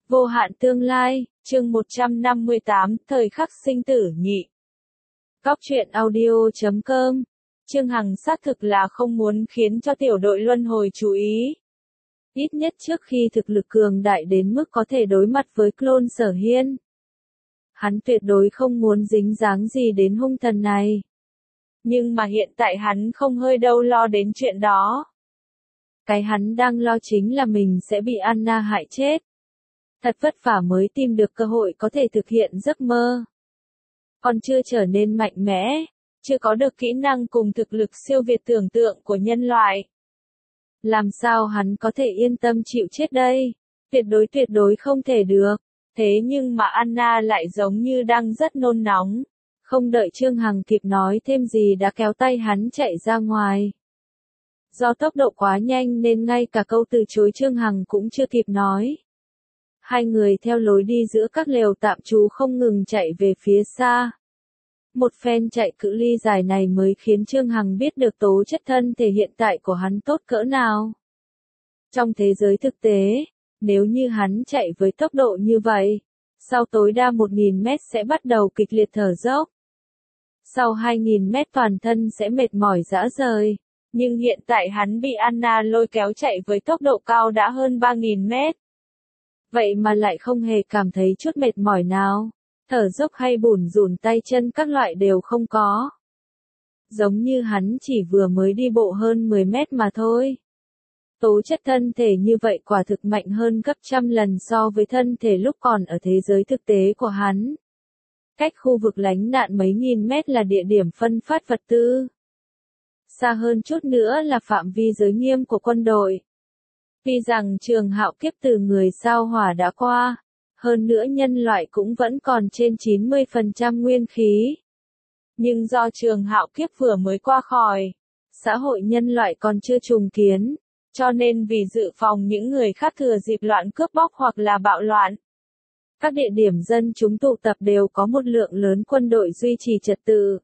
Vô hạn tương lai, chương 158, thời khắc sinh tử nhị. Góc truyện audio.com. Trương Hằng xác thực là không muốn khiến cho tiểu đội luân hồi chú ý. Ít nhất trước khi thực lực cường đại đến mức có thể đối mặt với clone Sở Hiên. Hắn tuyệt đối không muốn dính dáng gì đến hung thần này. Nhưng mà hiện tại hắn không hơi đâu lo đến chuyện đó. Cái hắn đang lo chính là mình sẽ bị Anna hại chết. Thật vất vả mới tìm được cơ hội có thể thực hiện giấc mơ. Còn chưa trở nên mạnh mẽ, chưa có được kỹ năng cùng thực lực siêu việt tưởng tượng của nhân loại. Làm sao hắn có thể yên tâm chịu chết đây? Tuyệt đối không thể được. Thế nhưng mà Anna lại giống như đang rất nôn nóng. Không đợi Trương Hằng kịp nói thêm gì đã kéo tay hắn chạy ra ngoài. Do tốc độ quá nhanh nên ngay cả câu từ chối Trương Hằng cũng chưa kịp nói. Hai người theo lối đi giữa các lều tạm trú không ngừng chạy về phía xa. Một phen chạy cự ly dài này mới khiến Trương Hằng biết được tố chất thân thể hiện tại của hắn tốt cỡ nào. Trong thế giới thực tế, nếu như hắn chạy với tốc độ như vậy, sau tối đa 1.000 mét sẽ bắt đầu kịch liệt thở dốc. Sau 2.000 mét toàn thân sẽ mệt mỏi rã rời. Nhưng hiện tại hắn bị Anna lôi kéo chạy với tốc độ cao đã hơn 3.000 mét. Vậy mà lại không hề cảm thấy chút mệt mỏi nào. Thở dốc hay bủn rủn tay chân các loại đều không có. Giống như hắn chỉ vừa mới đi bộ hơn 10 mét mà thôi. Tố chất thân thể như vậy quả thực mạnh hơn gấp trăm lần so với thân thể lúc còn ở thế giới thực tế của hắn. Cách khu vực lánh nạn mấy nghìn mét là địa điểm phân phát vật tư. Xa hơn chút nữa là phạm vi giới nghiêm của quân đội. Vì rằng trường hạo kiếp từ người sao hỏa đã qua, hơn nữa nhân loại cũng vẫn còn trên 90% nguyên khí. Nhưng do trường hạo kiếp vừa mới qua khỏi, xã hội nhân loại còn chưa trùng kiến, cho nên vì dự phòng những người khác thừa dịp loạn cướp bóc hoặc là bạo loạn. Các địa điểm dân chúng tụ tập đều có một lượng lớn quân đội duy trì trật tự.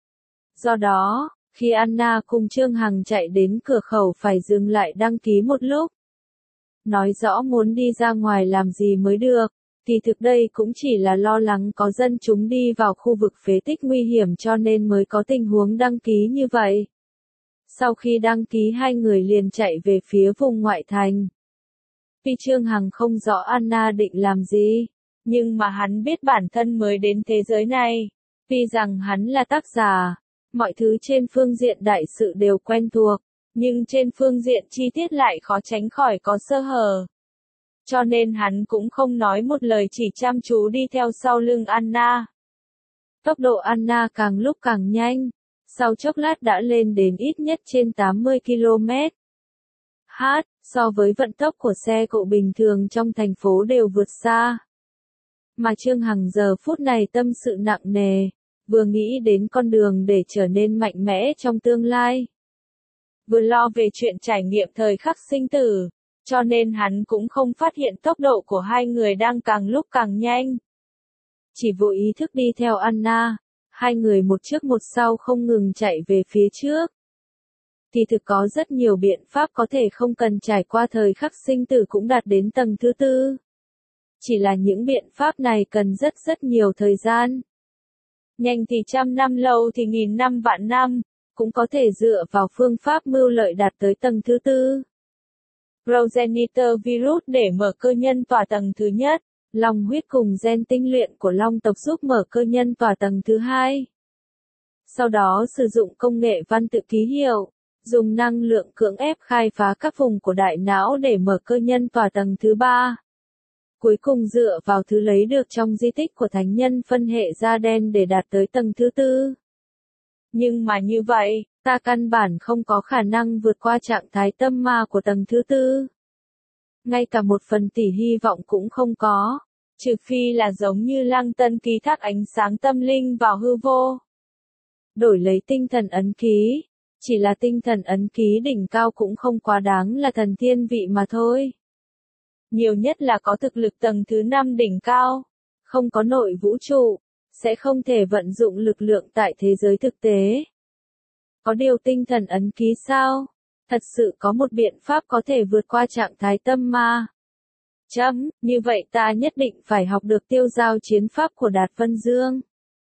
Do đó, khi Anna cùng Trương Hằng chạy đến cửa khẩu phải dừng lại đăng ký một lúc. Nói rõ muốn đi ra ngoài làm gì mới được, thì thực đây cũng chỉ là lo lắng có dân chúng đi vào khu vực phế tích nguy hiểm cho nên mới có tình huống đăng ký như vậy. Sau khi đăng ký hai người liền chạy về phía vùng ngoại thành. Vì Trương Hằng không rõ Anna định làm gì, nhưng mà hắn biết bản thân mới đến thế giới này, vì rằng hắn là tác giả. Mọi thứ trên phương diện đại sự đều quen thuộc, nhưng trên phương diện chi tiết lại khó tránh khỏi có sơ hở. Cho nên hắn cũng không nói một lời chỉ chăm chú đi theo sau lưng Anna. Tốc độ Anna càng lúc càng nhanh, sau chốc lát đã lên đến ít nhất trên 80 km/h, so với vận tốc của xe cộ bình thường trong thành phố đều vượt xa. Mà Trương Hằng giờ phút này tâm sự nặng nề. Vừa nghĩ đến con đường để trở nên mạnh mẽ trong tương lai. Vừa lo về chuyện trải nghiệm thời khắc sinh tử, cho nên hắn cũng không phát hiện tốc độ của hai người đang càng lúc càng nhanh. Chỉ vô ý thức đi theo Anna, hai người một trước một sau không ngừng chạy về phía trước. Thì thực có rất nhiều biện pháp có thể không cần trải qua thời khắc sinh tử cũng đạt đến tầng thứ tư. Chỉ là những biện pháp này cần rất nhiều thời gian. Nhanh thì 100 năm, lâu thì 1000 năm vạn năm, cũng có thể dựa vào phương pháp mưu lợi đạt tới tầng thứ tư. Progenitor virus để mở cơ nhân tỏa tầng thứ nhất, long huyết cùng gen tinh luyện của long tộc giúp mở cơ nhân tỏa tầng thứ hai. Sau đó sử dụng công nghệ văn tự ký hiệu, dùng năng lượng cưỡng ép khai phá các vùng của đại não để mở cơ nhân tỏa tầng thứ ba. Cuối cùng dựa vào thứ lấy được trong di tích của thánh nhân phân hệ da đen để đạt tới tầng thứ tư. Nhưng mà như vậy, ta căn bản không có khả năng vượt qua trạng thái tâm ma của tầng thứ tư. Ngay cả 1% hy vọng cũng không có, trừ phi là giống như Lăng Tân ký thác ánh sáng tâm linh vào hư vô. Đổi lấy tinh thần ấn ký, chỉ là tinh thần ấn ký đỉnh cao cũng không quá đáng là thần thiên vị mà thôi. Nhiều nhất là có thực lực tầng thứ 5 đỉnh cao, không có nội vũ trụ, sẽ không thể vận dụng lực lượng tại thế giới thực tế. Có điều tinh thần ấn ký sao? Thật sự có một biện pháp có thể vượt qua trạng thái tâm ma. Như vậy ta nhất định phải học được tiêu giao chiến pháp của Đạt Vân Dương.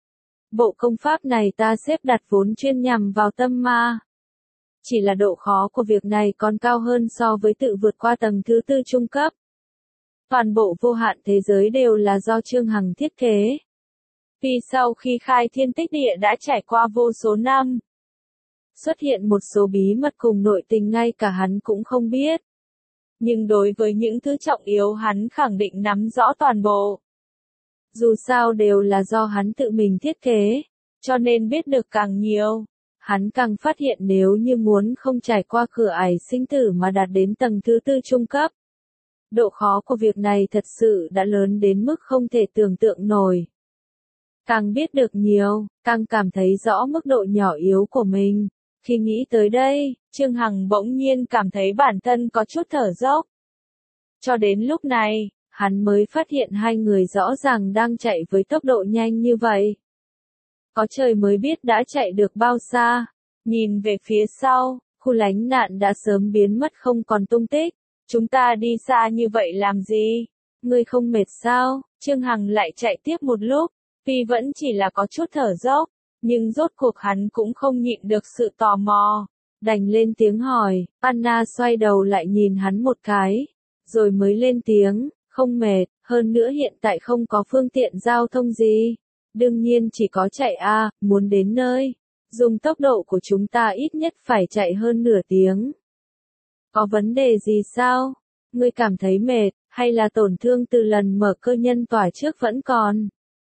Bộ công pháp này ta xếp đặt vốn chuyên nhằm vào tâm ma. Chỉ là độ khó của việc này còn cao hơn so với tự vượt qua tầng thứ tư trung cấp. Toàn bộ vô hạn thế giới đều là do Trương Hằng thiết kế. Vì sau khi khai thiên tích địa đã trải qua vô số năm, xuất hiện một số bí mật cùng nội tình ngay cả hắn cũng không biết. Nhưng đối với những thứ trọng yếu hắn khẳng định nắm rõ toàn bộ. Dù sao đều là do hắn tự mình thiết kế, cho nên biết được càng nhiều, hắn càng phát hiện nếu như muốn không trải qua cửa ải sinh tử mà đạt đến tầng thứ tư trung cấp. Độ khó của việc này thật sự đã lớn đến mức không thể tưởng tượng nổi. Càng biết được nhiều, càng cảm thấy rõ mức độ nhỏ yếu của mình. Khi nghĩ tới đây, Trương Hằng bỗng nhiên cảm thấy bản thân có chút thở dốc. Cho đến lúc này, hắn mới phát hiện hai người rõ ràng đang chạy với tốc độ nhanh như vậy. Có trời mới biết đã chạy được bao xa. Nhìn về phía sau, khu lánh nạn đã sớm biến mất không còn tung tích. Chúng ta đi xa như vậy làm gì? Ngươi không mệt sao? Trương Hằng lại chạy tiếp một lúc, tuy vẫn chỉ là có chút thở dốc, nhưng rốt cuộc hắn cũng không nhịn được sự tò mò. Đành lên tiếng hỏi, Anna xoay đầu lại nhìn hắn một cái, rồi mới lên tiếng, không mệt, hơn nữa hiện tại không có phương tiện giao thông gì. Đương nhiên chỉ có chạy muốn đến nơi. Dùng tốc độ của chúng ta ít nhất phải chạy hơn nửa tiếng. Có vấn đề gì sao? Ngươi cảm thấy mệt, hay là tổn thương từ lần mở cơ nhân tỏa trước vẫn còn?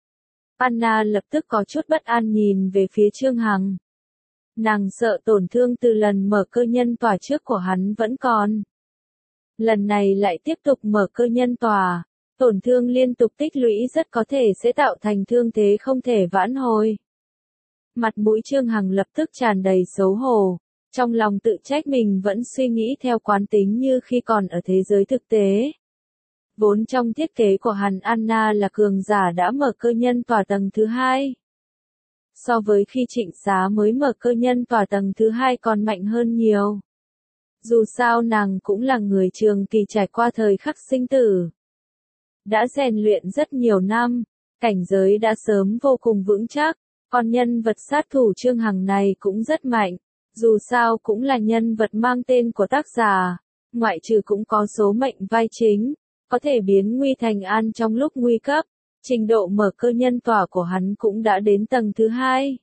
Anna lập tức có chút bất an nhìn về phía Trương Hằng. Nàng sợ tổn thương từ lần mở cơ nhân tỏa trước của hắn vẫn còn. Lần này lại tiếp tục mở cơ nhân tỏa, tổn thương liên tục tích lũy rất có thể sẽ tạo thành thương thế không thể vãn hồi. Mặt mũi Trương Hằng lập tức tràn đầy xấu hổ, trong lòng tự trách mình vẫn suy nghĩ theo quán tính như khi còn ở thế giới thực tế. Vốn trong thiết kế của hắn Anna là cường giả đã mở cơ nhân tỏa tầng thứ hai. So với khi Trịnh Xá mới mở cơ nhân tỏa tầng thứ hai còn mạnh hơn nhiều. Dù sao nàng cũng là người trường kỳ trải qua thời khắc sinh tử. Đã rèn luyện rất nhiều năm, cảnh giới đã sớm vô cùng vững chắc, còn nhân vật sát thủ Trương Hằng này cũng rất mạnh, dù sao cũng là nhân vật mang tên của tác giả, ngoại trừ cũng có số mệnh vai chính, có thể biến nguy thành an trong lúc nguy cấp, trình độ mở cơ nhân tỏa của hắn cũng đã đến tầng thứ hai.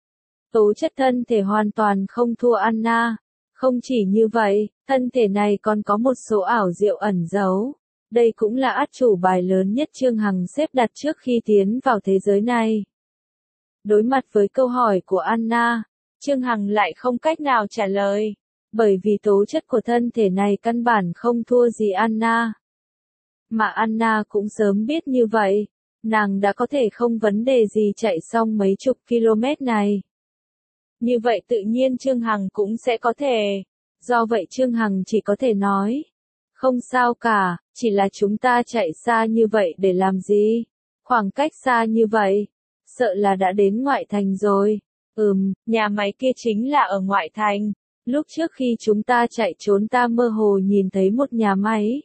Tố chất thân thể hoàn toàn không thua Anna, không chỉ như vậy, thân thể này còn có một số ảo diệu ẩn giấu. Đây cũng là át chủ bài lớn nhất Trương Hằng xếp đặt trước khi tiến vào thế giới này. Đối mặt với câu hỏi của Anna, Trương Hằng lại không cách nào trả lời, bởi vì tố chất của thân thể này căn bản không thua gì Anna. Mà Anna cũng sớm biết như vậy, nàng đã có thể không vấn đề gì chạy xong mấy chục km này. Như vậy tự nhiên Trương Hằng cũng sẽ có thể. Do vậy Trương Hằng chỉ có thể nói, không sao cả, chỉ là chúng ta chạy xa như vậy để làm gì? Khoảng cách xa như vậy, sợ là đã đến ngoại thành rồi. Nhà máy kia chính là ở ngoại thành. Lúc trước khi chúng ta chạy trốn ta mơ hồ nhìn thấy một nhà máy.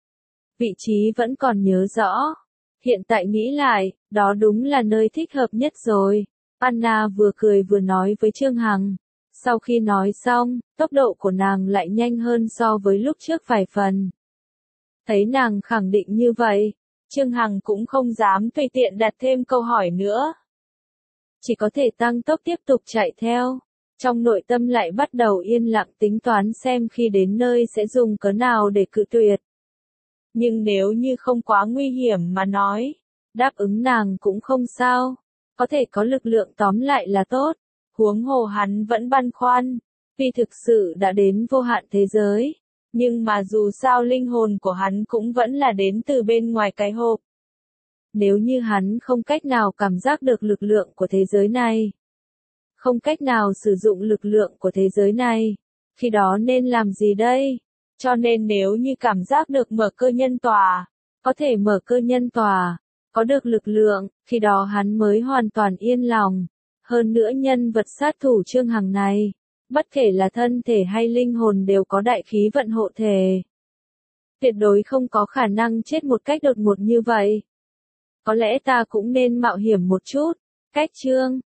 Vị trí vẫn còn nhớ rõ. Hiện tại nghĩ lại, đó đúng là nơi thích hợp nhất rồi. Anna vừa cười vừa nói với Trương Hằng. Sau khi nói xong, tốc độ của nàng lại nhanh hơn so với lúc trước vài phần. Thấy nàng khẳng định như vậy, Trương Hằng cũng không dám tùy tiện đặt thêm câu hỏi nữa. Chỉ có thể tăng tốc tiếp tục chạy theo. Trong nội tâm lại bắt đầu yên lặng tính toán xem khi đến nơi sẽ dùng cớ nào để cự tuyệt. Nhưng nếu như không quá nguy hiểm mà nói, đáp ứng nàng cũng không sao. Có thể có lực lượng tóm lại là tốt. Huống hồ hắn vẫn băn khoăn, vì thực sự đã đến vô hạn thế giới, nhưng mà dù sao linh hồn của hắn cũng vẫn là đến từ bên ngoài cái hộp. Nếu như hắn không cách nào cảm giác được lực lượng của thế giới này, không cách nào sử dụng lực lượng của thế giới này, khi đó nên làm gì đây? Cho nên nếu như cảm giác được mở cơ nhân tỏa, có thể mở cơ nhân tỏa, có được lực lượng, khi đó hắn mới hoàn toàn yên lòng. Hơn nữa nhân vật sát thủ Trương Hằng này, bất kể là thân thể hay linh hồn đều có đại khí vận hộ thể. tuyệt đối không có khả năng chết một cách đột ngột như vậy. Có lẽ ta cũng nên mạo hiểm một chút. Cách chương